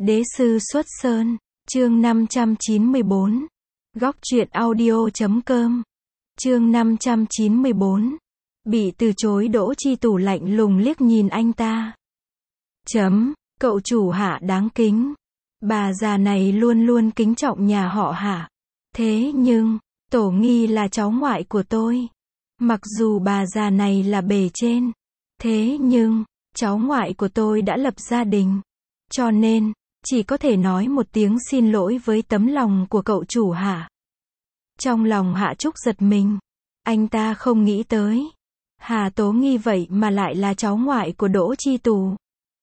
Đế sư xuất sơn, chương 594. Góc truyện audio.com. Chương 594. Bị từ chối. Đỗ Chi Tủ lạnh lùng liếc nhìn anh ta. Cậu chủ Hạ đáng kính. Bà già này luôn luôn kính trọng nhà họ Hạ. Thế nhưng, Tổ Nghi là cháu ngoại của tôi. Mặc dù bà già này là bề trên. Thế nhưng, cháu ngoại của tôi đã lập gia đình. Cho nên, chỉ có thể nói một tiếng xin lỗi với tấm lòng của cậu chủ Hạ. Trong lòng Hạ Trúc giật mình. Anh ta không nghĩ tới. Hà Tố Nghi vậy mà lại là cháu ngoại của Đỗ Chi Tù.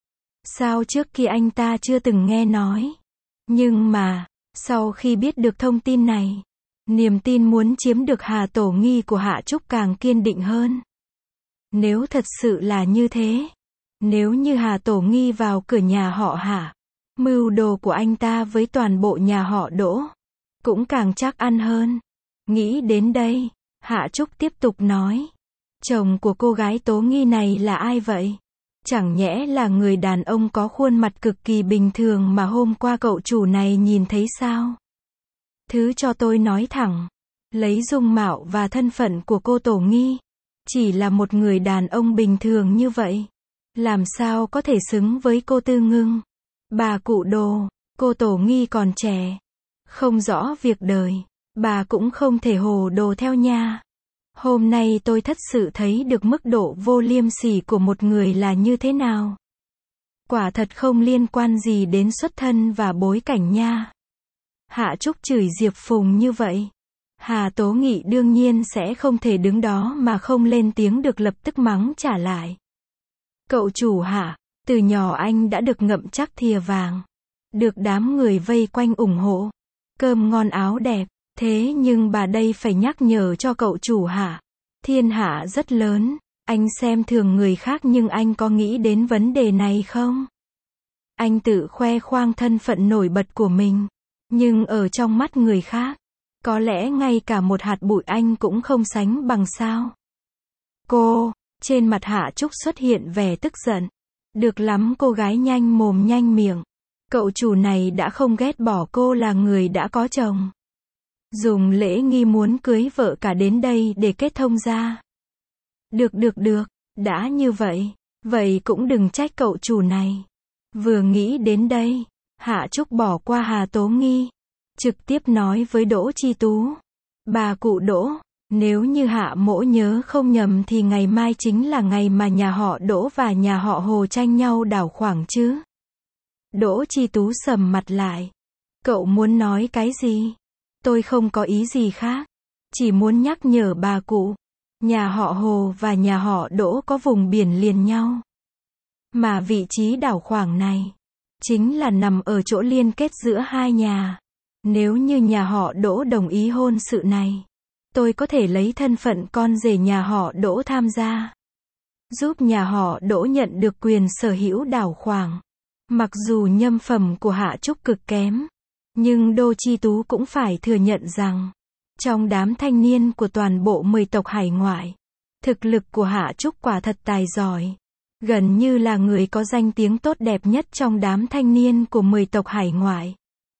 Sao trước kia anh ta chưa từng nghe nói. Nhưng mà, sau khi biết được thông tin này, niềm tin muốn chiếm được Hà Tổ Nghi của Hạ Trúc càng kiên định hơn. Nếu thật sự là như thế, nếu như Hà Tổ Nghi vào cửa nhà họ Hạ, mưu đồ của anh ta với toàn bộ nhà họ Đỗ cũng càng chắc ăn hơn. Nghĩ đến đây, Hạ Trúc tiếp tục nói. Chồng của cô gái Tố Nghi này là ai vậy? Chẳng nhẽ là người đàn ông có khuôn mặt cực kỳ bình thường mà hôm qua cậu chủ này nhìn thấy sao? Thứ cho tôi nói thẳng, lấy dung mạo và thân phận của cô Tổ Nghi, chỉ là một người đàn ông bình thường như vậy, làm sao có thể xứng với cô Tư Ngưng? Bà cụ đồ, cô Tổ Nghi còn trẻ, không rõ việc đời, bà cũng không thể hồ đồ theo nha. Hôm nay tôi thật sự thấy được mức độ vô liêm sỉ của một người là như thế nào. Quả thật không liên quan gì đến xuất thân và bối cảnh nha. Hạ Trúc chửi Diệp Phùng như vậy. Hà Tố Nghị đương nhiên sẽ không thể đứng đó mà không lên tiếng được, lập tức mắng trả lại. Cậu chủ Hạ, từ nhỏ anh đã được ngậm chắc thìa vàng. Được đám người vây quanh ủng hộ. Cơm ngon áo đẹp. Thế nhưng bà đây phải nhắc nhở cho cậu chủ Hạ. Thiên hạ rất lớn. Anh xem thường người khác nhưng anh có nghĩ đến vấn đề này không? Anh tự khoe khoang thân phận nổi bật của mình. Nhưng ở trong mắt người khác, có lẽ ngay cả một hạt bụi anh cũng không sánh bằng sao. Cô, trên mặt Hạ Trúc xuất hiện vẻ tức giận. Được lắm cô gái nhanh mồm nhanh miệng. Cậu chủ này đã không ghét bỏ cô là người đã có chồng. Dùng lễ nghi muốn cưới vợ cả đến đây để kết thông ra. Được, đã như vậy, vậy cũng đừng trách cậu chủ này. Vừa nghĩ đến đây, Hạ Trúc bỏ qua Hà Tố Nghi, trực tiếp nói với Đỗ Chi Tú. Bà cụ Đỗ, nếu như Hạ mỗ nhớ không nhầm thì ngày mai chính là ngày mà nhà họ Đỗ và nhà họ Hồ tranh nhau đảo khoảng chứ? Đỗ Chi Tú sầm mặt lại. Cậu muốn nói cái gì? Tôi không có ý gì khác. Chỉ muốn nhắc nhở bà cụ. Nhà họ Hồ và nhà họ Đỗ có vùng biển liền nhau. Mà vị trí đảo khoảng này chính là nằm ở chỗ liên kết giữa hai nhà. Nếu như nhà họ Đỗ đồng ý hôn sự này, tôi có thể lấy thân phận con rể nhà họ Đỗ tham gia, giúp nhà họ Đỗ nhận được quyền sở hữu đảo khoảng. Mặc dù nhân phẩm của Hạ Trúc cực kém, nhưng Đỗ Chi Tú cũng phải thừa nhận rằng, trong đám thanh niên của toàn bộ 10 tộc hải ngoại, thực lực của Hạ Trúc quả thật tài giỏi. Gần như là người có danh tiếng tốt đẹp nhất trong đám thanh niên của 10 tộc hải ngoại.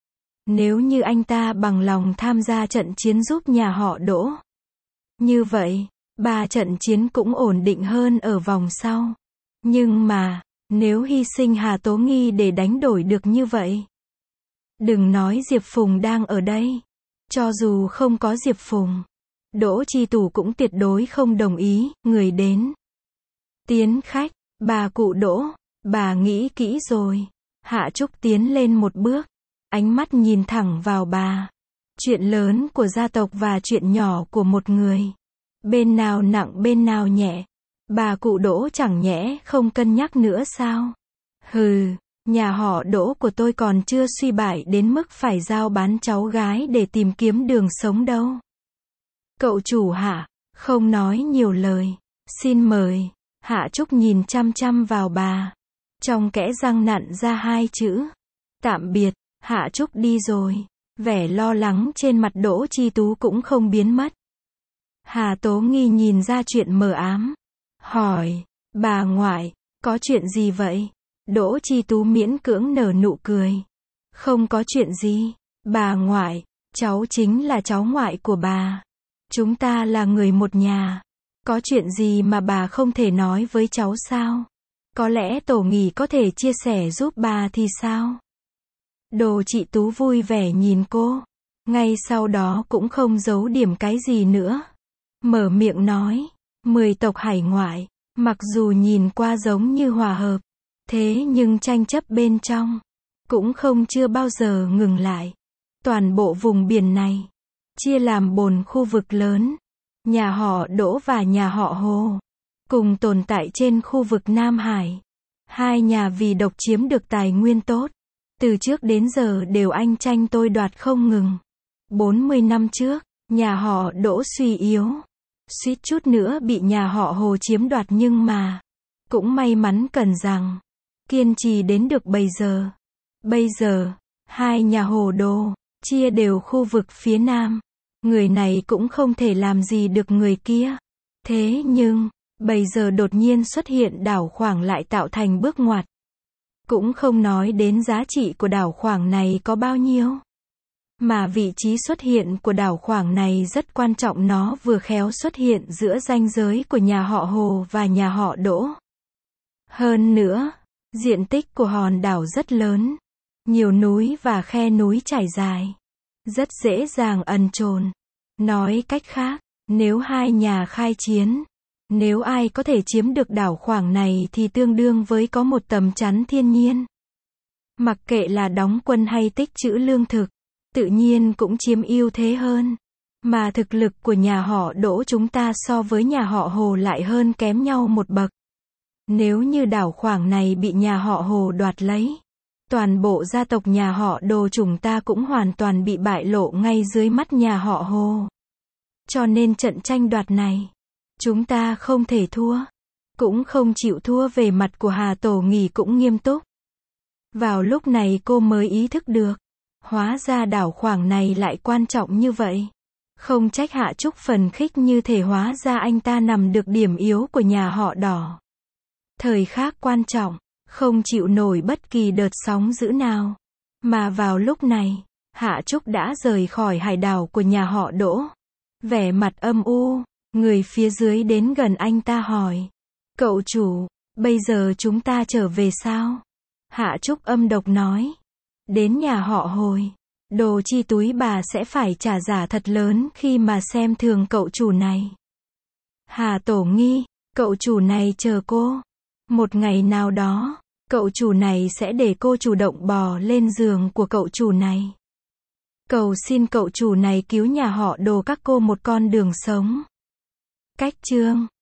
Nếu như anh ta bằng lòng tham gia trận chiến giúp nhà họ Đỗ, như vậy, 3 trận chiến cũng ổn định hơn ở vòng sau. Nhưng mà, nếu hy sinh Hà Tố Nghi để đánh đổi được như vậy, đừng nói Diệp Phùng đang ở đây. Cho dù không có Diệp Phùng, Đỗ Chi Tủ cũng tuyệt đối không đồng ý. Người đến. Tiến khách. Bà cụ Đỗ, bà nghĩ kỹ rồi. Hạ Trúc tiến lên một bước. Ánh mắt nhìn thẳng vào bà. Chuyện lớn của gia tộc và chuyện nhỏ của một người. Bên nào nặng bên nào nhẹ. Bà cụ Đỗ chẳng nhẽ không cân nhắc nữa sao? Hừ, nhà họ Đỗ của tôi còn chưa suy bại đến mức phải giao bán cháu gái để tìm kiếm đường sống đâu. Cậu chủ Hạ, không nói nhiều lời. Xin mời. Hạ Trúc nhìn chăm chăm vào bà. Trong kẽ răng nặn ra 2 chữ. Tạm biệt. Hạ Trúc đi rồi. Vẻ lo lắng trên mặt Đỗ Chi Tú cũng không biến mất. Hà Tố Nghi nhìn ra chuyện mờ ám. Hỏi. Bà ngoại, có chuyện gì vậy? Đỗ Chi Tú miễn cưỡng nở nụ cười. Không có chuyện gì. Bà ngoại, cháu chính là cháu ngoại của bà. Chúng ta là người một nhà. Có chuyện gì mà bà không thể nói với cháu sao? Có lẽ Tổ nghỉ có thể chia sẻ giúp bà thì sao? Đồ chị Tú vui vẻ nhìn cô. Ngay sau đó cũng không giấu điểm cái gì nữa. Mở miệng nói, 10 tộc hải ngoại, mặc dù nhìn qua giống như hòa hợp, thế nhưng tranh chấp bên trong, cũng không chưa bao giờ ngừng lại. Toàn bộ vùng biển này, chia làm 4 khu vực lớn. Nhà họ Đỗ và nhà họ Hồ, cùng tồn tại trên khu vực Nam Hải. Hai nhà vì độc chiếm được tài nguyên tốt, từ trước đến giờ đều anh tranh tôi đoạt không ngừng. 40 năm trước, nhà họ Đỗ suy yếu, suýt chút nữa bị nhà họ Hồ chiếm đoạt nhưng mà, cũng may mắn cần rằng, kiên trì đến được bây giờ. Bây giờ, hai nhà Hồ Đô, chia đều khu vực phía Nam. Người này cũng không thể làm gì được người kia. Thế nhưng, bây giờ đột nhiên xuất hiện đảo khoảng lại tạo thành bước ngoặt. Cũng không nói đến giá trị của đảo khoảng này có bao nhiêu. Mà vị trí xuất hiện của đảo khoảng này rất quan trọng, nó vừa khéo xuất hiện giữa ranh giới của nhà họ Hồ và nhà họ Đỗ. Hơn nữa, diện tích của hòn đảo rất lớn. Nhiều núi và khe núi trải dài. Rất dễ dàng ẩn chồn. Nói cách khác, nếu hai nhà khai chiến, nếu ai có thể chiếm được đảo khoảng này thì tương đương với có một tấm chắn thiên nhiên. Mặc kệ là đóng quân hay tích trữ lương thực, tự nhiên cũng chiếm ưu thế hơn. Mà thực lực của nhà họ Đỗ chúng ta so với nhà họ Hồ lại hơn kém nhau một bậc. Nếu như đảo khoảng này bị nhà họ Hồ đoạt lấy, toàn bộ gia tộc nhà họ Đồ chúng ta cũng hoàn toàn bị bại lộ ngay dưới mắt nhà họ Hồ. Cho nên trận tranh đoạt này, chúng ta không thể thua. Cũng không chịu thua. Về mặt của Hà Tổ nghỉ cũng nghiêm túc. Vào lúc này cô mới ý thức được, hóa ra đảo khoảng này lại quan trọng như vậy. Không trách Hạ Trúc phần khích như thể hóa ra anh ta nằm được điểm yếu của nhà họ Đỏ. Thời khắc quan trọng, không chịu nổi bất kỳ đợt sóng dữ nào. Mà vào lúc này, Hạ Trúc đã rời khỏi hải đảo của nhà họ Đỗ. Vẻ mặt âm u, người phía dưới đến gần anh ta hỏi. Cậu chủ, bây giờ chúng ta trở về sao? Hạ Trúc âm độc nói. Đến nhà họ Hồi, đồ chi túi bà sẽ phải trả giá thật lớn khi mà xem thường cậu chủ này. Hà Tổ nghi, cậu chủ này chờ cô. Một ngày nào đó, cậu chủ này sẽ để cô chủ động bò lên giường của cậu chủ này. Cầu xin cậu chủ này cứu nhà họ Đồ các cô một con đường sống. Cách chương